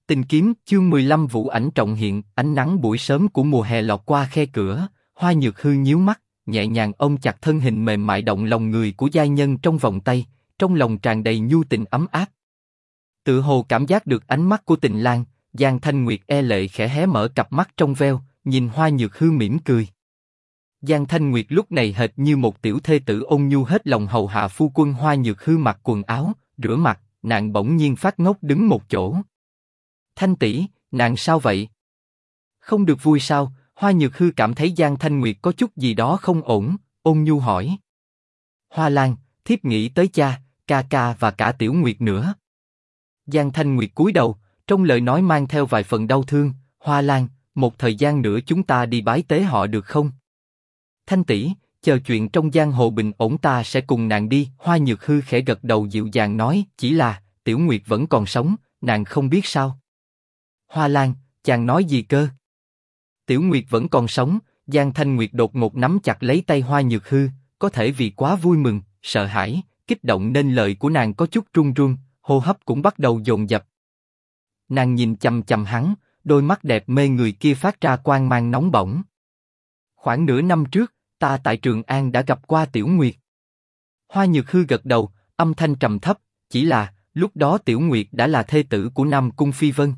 Tình kiếm chương 15 vũ ảnh trọng hiện, ánh nắng buổi sớm của mùa hè lọt qua khe cửa, Hoa Nhược Hư nhíu mắt, nhẹ nhàng ôm chặt thân hình mềm mại động lòng người của giai nhân trong vòng tay, trong lòng tràn đầy nhu tình ấm áp. Tự hồ cảm giác được ánh mắt của Tình Lang, Giang Thanh Nguyệt e lệ khẽ hé mở cặp mắt trong veo, nhìn Hoa Nhược Hư mỉm cười. Giang Thanh Nguyệt lúc này hệt như một tiểu thê tử ôn nhu hết lòng hầu hạ phu quân. Hoa Nhược Hư mặc quần áo, rửa mặt, nàng bỗng nhiên phát ngốc đứng một chỗ. Thanh tỷ, nàng sao vậy? Không được vui sao? Hoa Nhược Hư cảm thấy Giang Thanh Nguyệt có chút gì đó không ổn, ôn nhu hỏi. Hoa Lan, thiếp nghĩ tới cha, ca ca và cả Tiểu Nguyệt nữa. Giang Thanh Nguyệt cúi đầu, trong lời nói mang theo vài phần đau thương. Hoa Lan, một thời gian nữa chúng ta đi bái tế họ được không? Thanh tỷ, chờ chuyện trong giang hồ bình ổn ta sẽ cùng nàng đi. Hoa Nhược Hư khẽ gật đầu dịu dàng nói, chỉ là Tiểu Nguyệt vẫn còn sống, nàng không biết sao? Hoa Lan, chàng nói gì cơ? Tiểu Nguyệt vẫn còn sống. Giang Thanh Nguyệt đột ngột nắm chặt lấy tay Hoa Nhược Hư, có thể vì quá vui mừng, sợ hãi, kích động nên lời của nàng có chút run run, hô hấp cũng bắt đầu dồn dập. Nàng nhìn chằm chằm hắn, đôi mắt đẹp mê người kia phát ra quang mang nóng bỏng. Khoảng nửa năm trước, ta tại Trường An đã gặp qua Tiểu Nguyệt. Hoa Nhược Hư gật đầu, âm thanh trầm thấp, chỉ là lúc đó Tiểu Nguyệt đã là thê tử của Nam Cung Phi Vân.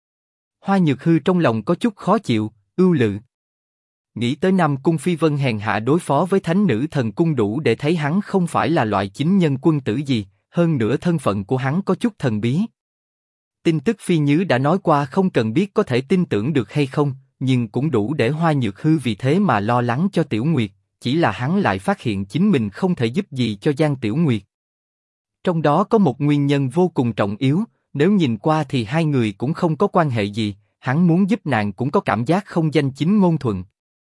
Hoa Nhược Hư trong lòng có chút khó chịu, ưu lự. Nghĩ tới Nam Cung Phi Vân hèn hạ đối phó với thánh nữ thần cung đủ để thấy hắn không phải là loại chính nhân quân tử gì, hơn nữa thân phận của hắn có chút thần bí. Tin tức Phi Nhứ đã nói qua không cần biết có thể tin tưởng được hay không, nhưng cũng đủ để Hoa Nhược Hư vì thế mà lo lắng cho Tiểu Nguyệt, chỉ là hắn lại phát hiện chính mình không thể giúp gì cho Giang Tiểu Nguyệt. Trong đó có một nguyên nhân vô cùng trọng yếu, nếu nhìn qua thì hai người cũng không có quan hệ gì, hắn muốn giúp nàng cũng có cảm giác không danh chính ngôn thuận.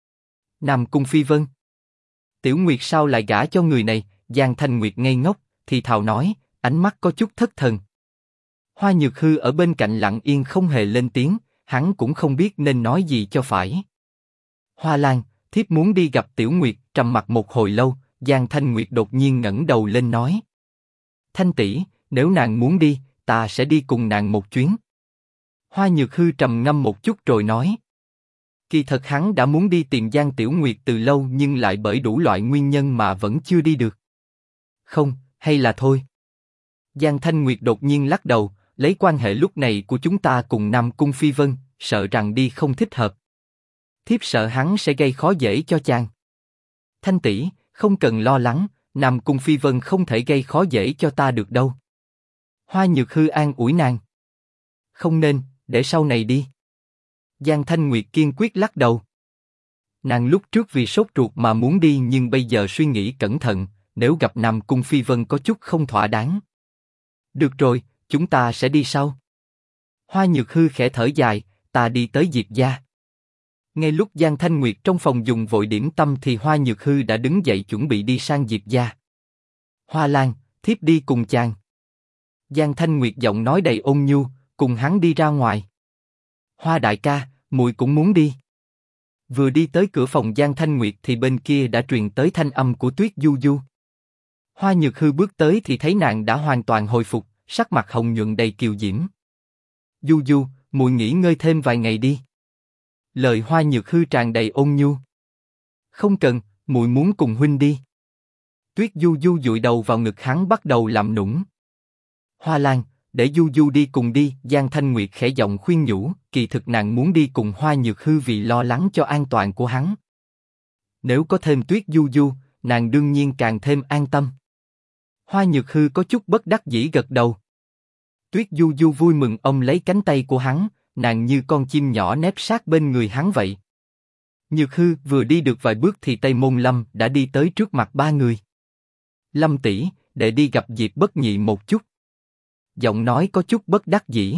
Nam Cung Phi Vân, Tiểu Nguyệt sao lại gả cho người này? Giang Thanh Nguyệt ngây ngốc, thì thào nói, ánh mắt có chút thất thần. Hoa Nhược Hư ở bên cạnh lặng yên không hề lên tiếng, hắn cũng không biết nên nói gì cho phải. Hoa Lan, thiếp muốn đi gặp Tiểu Nguyệt. Trầm mặc một hồi lâu, Giang Thanh Nguyệt đột nhiên ngẩng đầu lên nói. Thanh tỷ, nếu nàng muốn đi, ta sẽ đi cùng nàng một chuyến. Hoa Nhược Hư trầm ngâm một chút rồi nói. Kỳ thật hắn đã muốn đi tìm Giang Tiểu Nguyệt từ lâu nhưng lại bởi đủ loại nguyên nhân mà vẫn chưa đi được. Không, hay là thôi. Giang Thanh Nguyệt đột nhiên lắc đầu, lấy quan hệ lúc này của chúng ta cùng Nam Cung Phi Vân, sợ rằng đi không thích hợp. Thiếp sợ hắn sẽ gây khó dễ cho chàng. Thanh tỷ, không cần lo lắng, Nam Cung Phi Vân không thể gây khó dễ cho ta được đâu. Hoa Nhược Hư an ủi nàng. Không nên, để sau này đi. Giang Thanh Nguyệt kiên quyết lắc đầu. Nàng lúc trước vì sốt ruột mà muốn đi nhưng bây giờ suy nghĩ cẩn thận, nếu gặp Nam Cung Phi Vân có chút không thỏa đáng. Được rồi, chúng ta sẽ đi sau. Hoa Nhược Hư khẽ thở dài, ta đi tới Diệp gia. Ngay lúc Giang Thanh Nguyệt trong phòng dùng vội điểm tâm thì Hoa Nhược Hư đã đứng dậy chuẩn bị đi sang Diệp gia. Hoa Lan, thiếp đi cùng chàng. Giang Thanh Nguyệt giọng nói đầy ôn nhu, cùng hắn đi ra ngoài. Hoa đại ca, muội cũng muốn đi. Vừa đi tới cửa phòng Giang Thanh Nguyệt thì bên kia đã truyền tới thanh âm của Tuyết Du Du. Hoa Nhược Hư bước tới thì thấy nàng đã hoàn toàn hồi phục, sắc mặt hồng nhuận đầy kiều diễm. Du Du, muội nghỉ ngơi thêm vài ngày đi. Lời Hoa Nhược Hư tràn đầy ôn nhu. Không cần, muội muốn cùng huynh đi. Tuyết Du Du dụi đầu vào ngực hắn bắt đầu làm nũng. Hoa Lan, để Du Du đi cùng đi. Giang Thanh Nguyệt khẽ giọng khuyên nhủ, kỳ thực nàng muốn đi cùng Hoa Nhược Hư vì lo lắng cho an toàn của hắn. Nếu có thêm Tuyết Du Du, nàng đương nhiên càng thêm an tâm. Hoa Nhược Hư có chút bất đắc dĩ gật đầu. Tuyết Du Du vui mừng ôm lấy cánh tay của hắn, nàng như con chim nhỏ nép sát bên người hắn vậy. Nhược Hư vừa đi được vài bước thì Tây Môn Lâm đã đi tới trước mặt ba người. Lâm tỷ, để đi gặp Diệp Bất Nhị một chút. Giọng nói có chút bất đắc dĩ.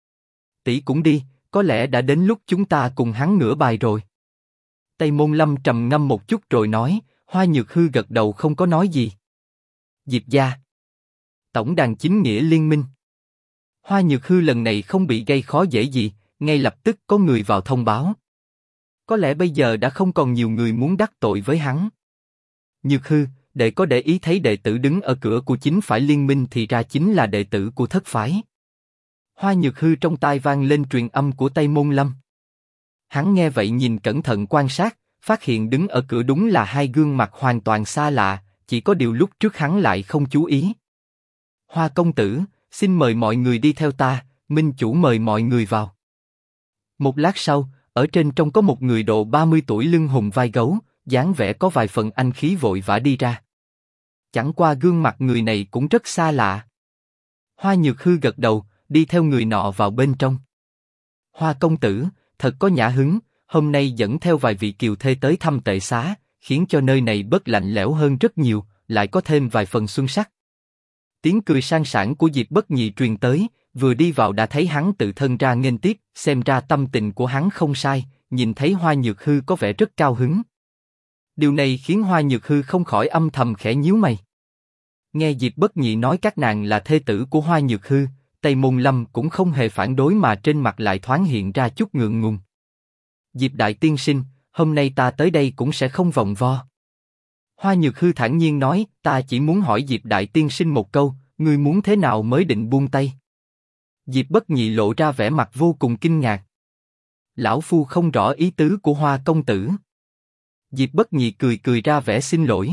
Tỷ cũng đi, có lẽ đã đến lúc chúng ta cùng hắn ngửa bài rồi. Tây Môn Lâm trầm ngâm một chút rồi nói. Hoa Nhược Hư gật đầu không có nói gì. Diệp gia, tổng đàn chính nghĩa liên minh. Hoa Nhược Hư lần này không bị gây khó dễ gì, ngay lập tức có người vào thông báo. Có lẽ bây giờ đã không còn nhiều người muốn đắc tội với hắn. Nhược Hư, đệ có để ý thấy đệ tử đứng ở cửa của chính phải liên minh thì ra chính là đệ tử của thất phái. Hoa Nhược Hư trong tai vang lên truyền âm của Tây Môn Lâm. Hắn nghe vậy nhìn cẩn thận quan sát, phát hiện đứng ở cửa đúng là hai gương mặt hoàn toàn xa lạ, chỉ có điều lúc trước hắn lại không chú ý. Hoa công tử, xin mời mọi người đi theo ta, minh chủ mời mọi người vào. Một lát sau, ở trên trông có một người độ 30 tuổi lưng hùm vai gấu, dáng vẻ có vài phần anh khí vội vã đi ra. Chẳng qua gương mặt người này cũng rất xa lạ. Hoa Nhược Hư gật đầu, đi theo người nọ vào bên trong. Hoa công tử, thật có nhã hứng, hôm nay dẫn theo vài vị kiều thê tới thăm tệ xá, khiến cho nơi này bớt lạnh lẽo hơn rất nhiều, lại có thêm vài phần xuân sắc. Tiếng cười sang sảng của Diệp Bất Nhị truyền tới, vừa đi vào đã thấy hắn tự thân ra nghênh tiếp, xem ra tâm tình của hắn không sai, nhìn thấy Hoa Nhược Hư có vẻ rất cao hứng. Điều này khiến Hoa Nhược Hư không khỏi âm thầm khẽ nhíu mày. Nghe Diệp Bất Nhị nói các nàng là thê tử của Hoa Nhược Hư, Tây Môn Lâm cũng không hề phản đối mà trên mặt lại thoáng hiện ra chút ngượng ngùng. Diệp đại tiên sinh, hôm nay ta tới đây cũng sẽ không vòng vo. Hoa Nhược Hư thản nhiên nói, ta chỉ muốn hỏi Diệp đại tiên sinh một câu, ngươi muốn thế nào mới định buông tay? Diệp Bất Nhị lộ ra vẻ mặt vô cùng kinh ngạc. Lão phu không rõ ý tứ của Hoa công tử. Diệp Bất Nhị cười cười ra vẻ xin lỗi.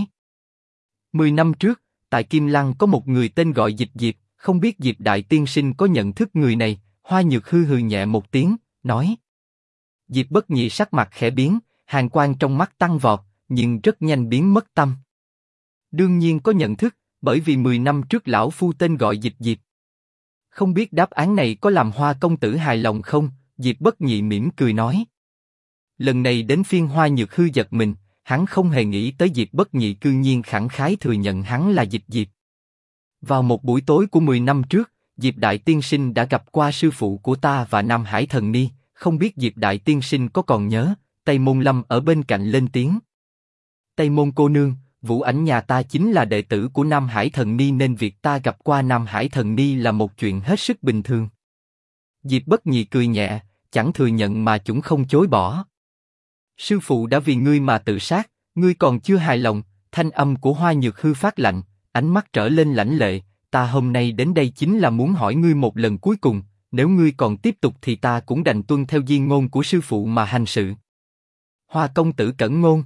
10 năm trước, tại Kim Lăng có một người tên gọi Dịch Diệp, không biết Diệp đại tiên sinh có nhận thức người này? Hoa Nhược Hư hừ nhẹ một tiếng, nói. Diệp Bất Nhị sắc mặt khẽ biến, hàn quang trong mắt tăng vọt, nhưng rất nhanh biến mất tâm. Đương nhiên có nhận thức, bởi vì 10 năm trước lão phu tên gọi Dịch Diệp. Không biết đáp án này có làm Hoa công tử hài lòng không? Diệp Bất Nhị mỉm cười nói. Lần này đến phiên Hoa Nhược Hư giật mình, hắn không hề nghĩ tới Diệp Bất Nhị cư nhiên khẳng khái thừa nhận hắn là Dịch Diệp. Vào một buổi tối của 10 năm trước, Diệp đại tiên sinh đã gặp qua sư phụ của ta và Nam Hải Thần Ni, không biết Diệp đại tiên sinh có còn nhớ? Tây Môn Lâm ở bên cạnh lên tiếng. Tây Môn cô nương, Vũ Ảnh nhà ta chính là đệ tử của Nam Hải Thần Ni nên việc ta gặp qua Nam Hải Thần Ni là một chuyện hết sức bình thường. Diệp Bất Nhị cười nhẹ, chẳng thừa nhận mà cũng không chối bỏ. Sư phụ đã vì ngươi mà tự sát, ngươi còn chưa hài lòng? Thanh âm của Hoa Nhược Hư phát lạnh, ánh mắt trở lên lãnh lệ. Ta hôm nay đến đây chính là muốn hỏi ngươi một lần cuối cùng, nếu ngươi còn tiếp tục thì ta cũng đành tuân theo di ngôn của sư phụ mà hành sự. Hoa công tử cẩn ngôn.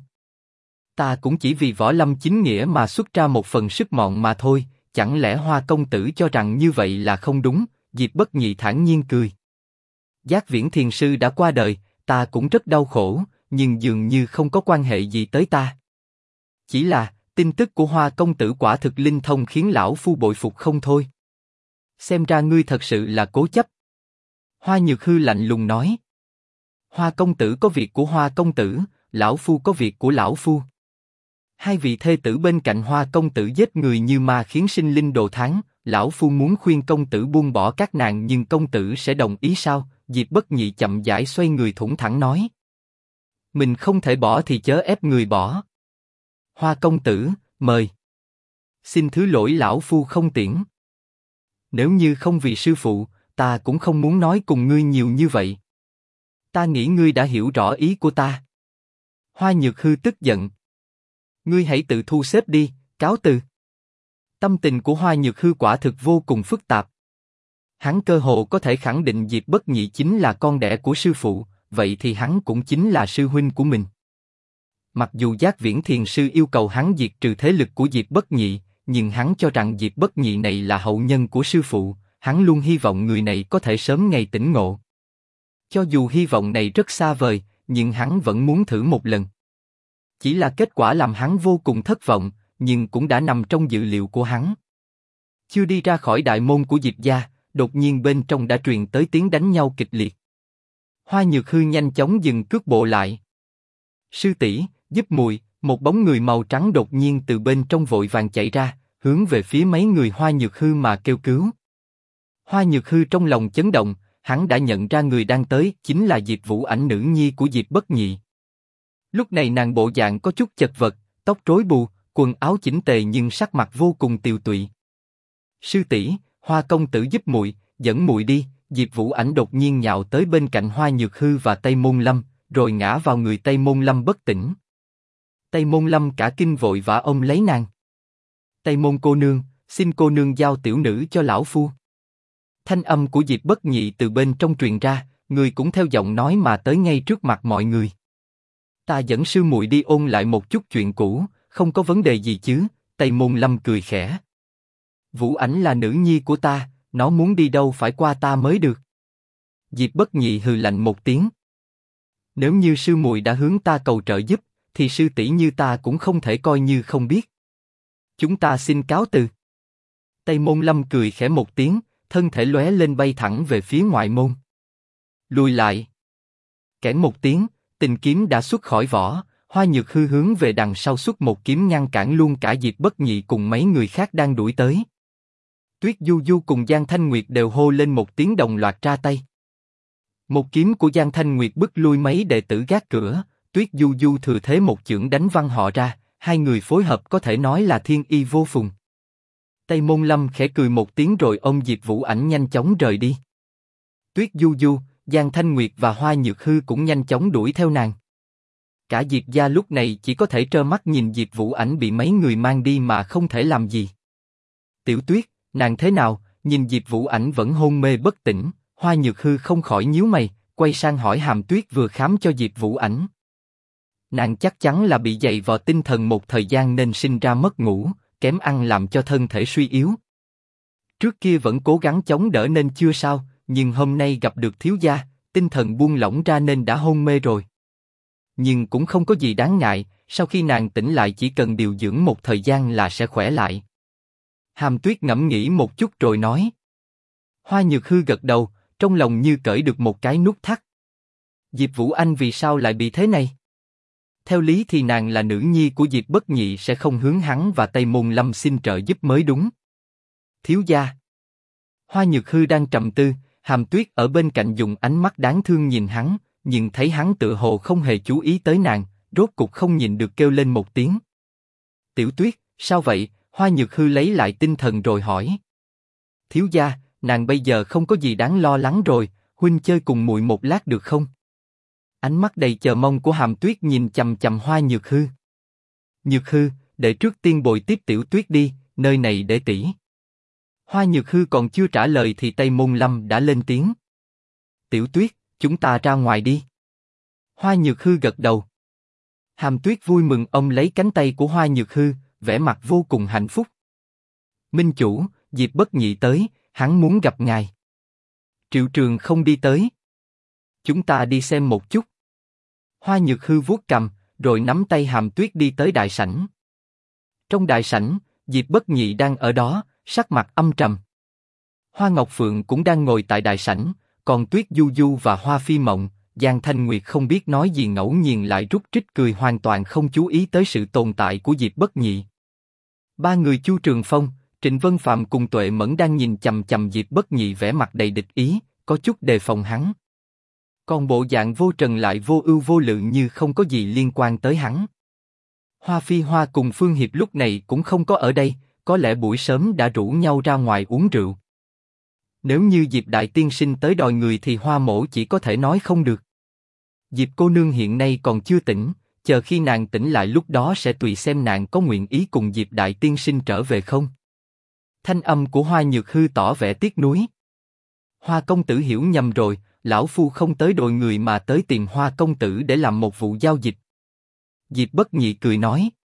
Ta cũng chỉ vì võ lâm chính nghĩa mà xuất ra một phần sức mọn mà thôi, chẳng lẽ Hoa công tử cho rằng như vậy là không đúng? Diệp Bất Nhị thản nhiên cười. Giác Viễn Thiền sư đã qua đời, ta cũng rất đau khổ, nhưng dường như không có quan hệ gì tới ta. Chỉ là tin tức của Hoa công tử quả thực linh thông khiến lão phu bội phục không thôi. Xem ra ngươi thật sự là cố chấp. Hoa Nhược Hư lạnh lùng nói. Hoa công tử có việc của Hoa công tử, lão phu có việc của lão phu. Hai vị thê tử bên cạnh Hoa công tử giết người như ma khiến sinh linh đồ thán, lão phu muốn khuyên công tử buông bỏ các nàng nhưng công tử sẽ đồng ý sao? Diệp Bất Nhị chậm rãi xoay người thủng thẳng nói. Mình không thể bỏ thì chớ ép người bỏ. Hoa công tử, mời. Xin thứ lỗi lão phu không tiễn. Nếu như không vì sư phụ, ta cũng không muốn nói cùng ngươi nhiều như vậy. Ta nghĩ ngươi đã hiểu rõ ý của ta. Hoa Nhược Hư tức giận. Ngươi hãy tự thu xếp đi, cáo từ. Tâm tình của Hoa Nhược Hư quả thực vô cùng phức tạp. Hắn cơ hồ có thể khẳng định Diệp Bất Nhị chính là con đẻ của sư phụ, vậy thì hắn cũng chính là sư huynh của mình. Mặc dù Giác Viễn Thiền sư yêu cầu hắn diệt trừ thế lực của Diệp Bất Nhị, nhưng hắn cho rằng Diệp Bất Nhị này là hậu nhân của sư phụ, hắn luôn hy vọng người này có thể sớm ngày tỉnh ngộ. Cho dù hy vọng này rất xa vời, nhưng hắn vẫn muốn thử một lần. Chỉ là kết quả làm hắn vô cùng thất vọng, nhưng cũng đã nằm trong dự liệu của hắn. Chưa đi ra khỏi đại môn của Diệp gia, đột nhiên bên trong đã truyền tới tiếng đánh nhau kịch liệt. Hoa Nhược Hư nhanh chóng dừng cước bộ lại. Sư tỷ, giúp mùi, một bóng người màu trắng đột nhiên từ bên trong vội vàng chạy ra, hướng về phía mấy người Hoa Nhược Hư mà kêu cứu. Hoa Nhược Hư trong lòng chấn động, hắn đã nhận ra người đang tới chính là Diệp Vũ Ảnh nữ nhi của Diệp Bất Nhị. Lúc này nàng bộ dạng có chút chật vật, tóc rối bù, quần áo chỉnh tề nhưng sắc mặt vô cùng tiều tụy. Sư tỷ, Hoa công tử giúp muội, dẫn muội đi. Diệp Vũ Ảnh đột nhiên nhào tới bên cạnh Hoa Nhược Hư và Tây Môn Lâm, rồi ngã vào người Tây Môn Lâm bất tỉnh. Tây Môn Lâm cả kinh vội vã ôm lấy nàng. Tây Môn cô nương, xin cô nương giao tiểu nữ cho lão phu. Thanh âm của Diệp Bất Nhị từ bên trong truyền ra, người cũng theo giọng nói mà tới ngay trước mặt mọi người. Ta dẫn sư muội đi ôn lại một chút chuyện cũ, không có vấn đề gì chứ? Tây Môn Lâm cười khẽ. Vũ Ảnh là nữ nhi của ta, nó muốn đi đâu phải qua ta mới được. Diệp Bất Nhị hừ lạnh một tiếng. Nếu như sư muội đã hướng ta cầu trợ giúp, thì sư tỷ như ta cũng không thể coi như không biết. Chúng ta xin cáo từ. Tây Môn Lâm cười khẽ một tiếng, thân thể lóe lên bay thẳng về phía ngoại môn. Lùi lại. Kẽn một tiếng, tình kiếm đã xuất khỏi vỏ, Hoa Nhược Hư hướng về đằng sau xuất một kiếm ngăn cản luôn cả Diệp Bất Nhị cùng mấy người khác đang đuổi tới. Tuyết Du Du cùng Giang Thanh Nguyệt đều hô lên một tiếng đồng loạt ra tay. Một kiếm của Giang Thanh Nguyệt bức lui mấy đệ tử gác cửa, Tuyết Du Du thừa thế một chưởng đánh văng họ ra, hai người phối hợp có thể nói là thiên y vô phùng. Tây Môn Lâm khẽ cười một tiếng rồi ôm Diệp Vũ Ảnh nhanh chóng rời đi. Tuyết Du Du, Giang Thanh Nguyệt và Hoa Nhược Hư cũng nhanh chóng đuổi theo nàng. Cả Diệp gia lúc này chỉ có thể trơ mắt nhìn Diệp Vũ Ảnh bị mấy người mang đi mà không thể làm gì. Tiểu Tuyết, nàng thế nào? Nhìn Diệp Vũ Ảnh vẫn hôn mê bất tỉnh, Hoa Nhược Hư không khỏi nhíu mày, quay sang hỏi Hàm Tuyết vừa khám cho Diệp Vũ Ảnh. Nàng chắc chắn là bị dày vò tinh thần một thời gian nên sinh ra mất ngủ, kém ăn làm cho thân thể suy yếu. Trước kia vẫn cố gắng chống đỡ nên chưa sao, nhưng hôm nay gặp được thiếu gia, tinh thần buông lỏng ra nên đã hôn mê rồi. Nhưng cũng không có gì đáng ngại, sau khi nàng tỉnh lại chỉ cần điều dưỡng một thời gian là sẽ khỏe lại. Hàm Tuyết ngẫm nghĩ một chút rồi nói. Hoa Nhược Hư gật đầu, trong lòng như cởi được một cái nút thắt. Diệp Vũ Anh vì sao lại bị thế này? Theo lý thì nàng là nữ nhi của Diệp Bất Nhị sẽ không hướng hắn và Tây Môn Lâm xin trợ giúp mới đúng. Thiếu gia. Hoa Nhược Hư đang trầm tư, Hàm Tuyết ở bên cạnh dùng ánh mắt đáng thương nhìn hắn, nhưng thấy hắn tựa hồ không hề chú ý tới nàng, rốt cục không nhìn được kêu lên một tiếng. Tiểu Tuyết, sao vậy? Hoa Nhược Hư lấy lại tinh thần rồi hỏi. Thiếu gia, nàng bây giờ không có gì đáng lo lắng rồi, huynh chơi cùng muội một lát được không? Ánh mắt đầy chờ mong của Hàm Tuyết nhìn chằm chằm Hoa Nhược Hư. Nhược Hư, để trước tiên bồi tiếp Tiểu Tuyết đi, nơi này để tỷ. Hoa Nhược Hư còn chưa trả lời thì Tây Môn Lâm đã lên tiếng. Tiểu Tuyết, chúng ta ra ngoài đi. Hoa Nhược Hư gật đầu. Hàm Tuyết vui mừng ôm lấy cánh tay của Hoa Nhược Hư, vẻ mặt vô cùng hạnh phúc. Minh chủ, Diệp Bất Nhị tới, hắn muốn gặp ngài. Triệu Trường không đi tới. Chúng ta đi xem một chút. Hoa Nhược Hư vuốt cằm, rồi nắm tay Hàm Tuyết đi tới đại sảnh. Trong đại sảnh, Diệp Bất Nhị đang ở đó, sắc mặt âm trầm. Hoa Ngọc Phượng cũng đang ngồi tại đại sảnh, còn Tuyết Du Du và Hoa Phi Mộng, Giang Thanh Nguyệt không biết nói gì ngẫu nhiên lại rút trích cười hoàn toàn không chú ý tới sự tồn tại của Diệp Bất Nhị. Ba người Chu Trường Phong, Trịnh Vân Phạm cùng Tuệ Mẫn đang nhìn chằm chằm Diệp Bất Nhị vẻ mặt đầy địch ý, có chút đề phòng hắn. Còn bộ dạng vô trần lại vô ưu vô lự như không có gì liên quan tới hắn. Hoa Phi Hoa cùng Phương Hiệp lúc này cũng không có ở đây, có lẽ buổi sớm đã rủ nhau ra ngoài uống rượu. Nếu như Diệp Đại Tiên Sinh tới đòi người thì Hoa Mỗ chỉ có thể nói không được. Diệp cô nương hiện nay còn chưa tỉnh, chờ khi nàng tỉnh lại lúc đó sẽ tùy xem nàng có nguyện ý cùng Diệp Đại Tiên Sinh trở về không. Thanh âm của Hoa Nhược Hư tỏ vẻ tiếc nuối. Hoa công tử hiểu nhầm rồi, lão phu không tới đội người mà tới tìm Hoa công tử để làm một vụ giao dịch. Diệp Bất Nhị cười nói.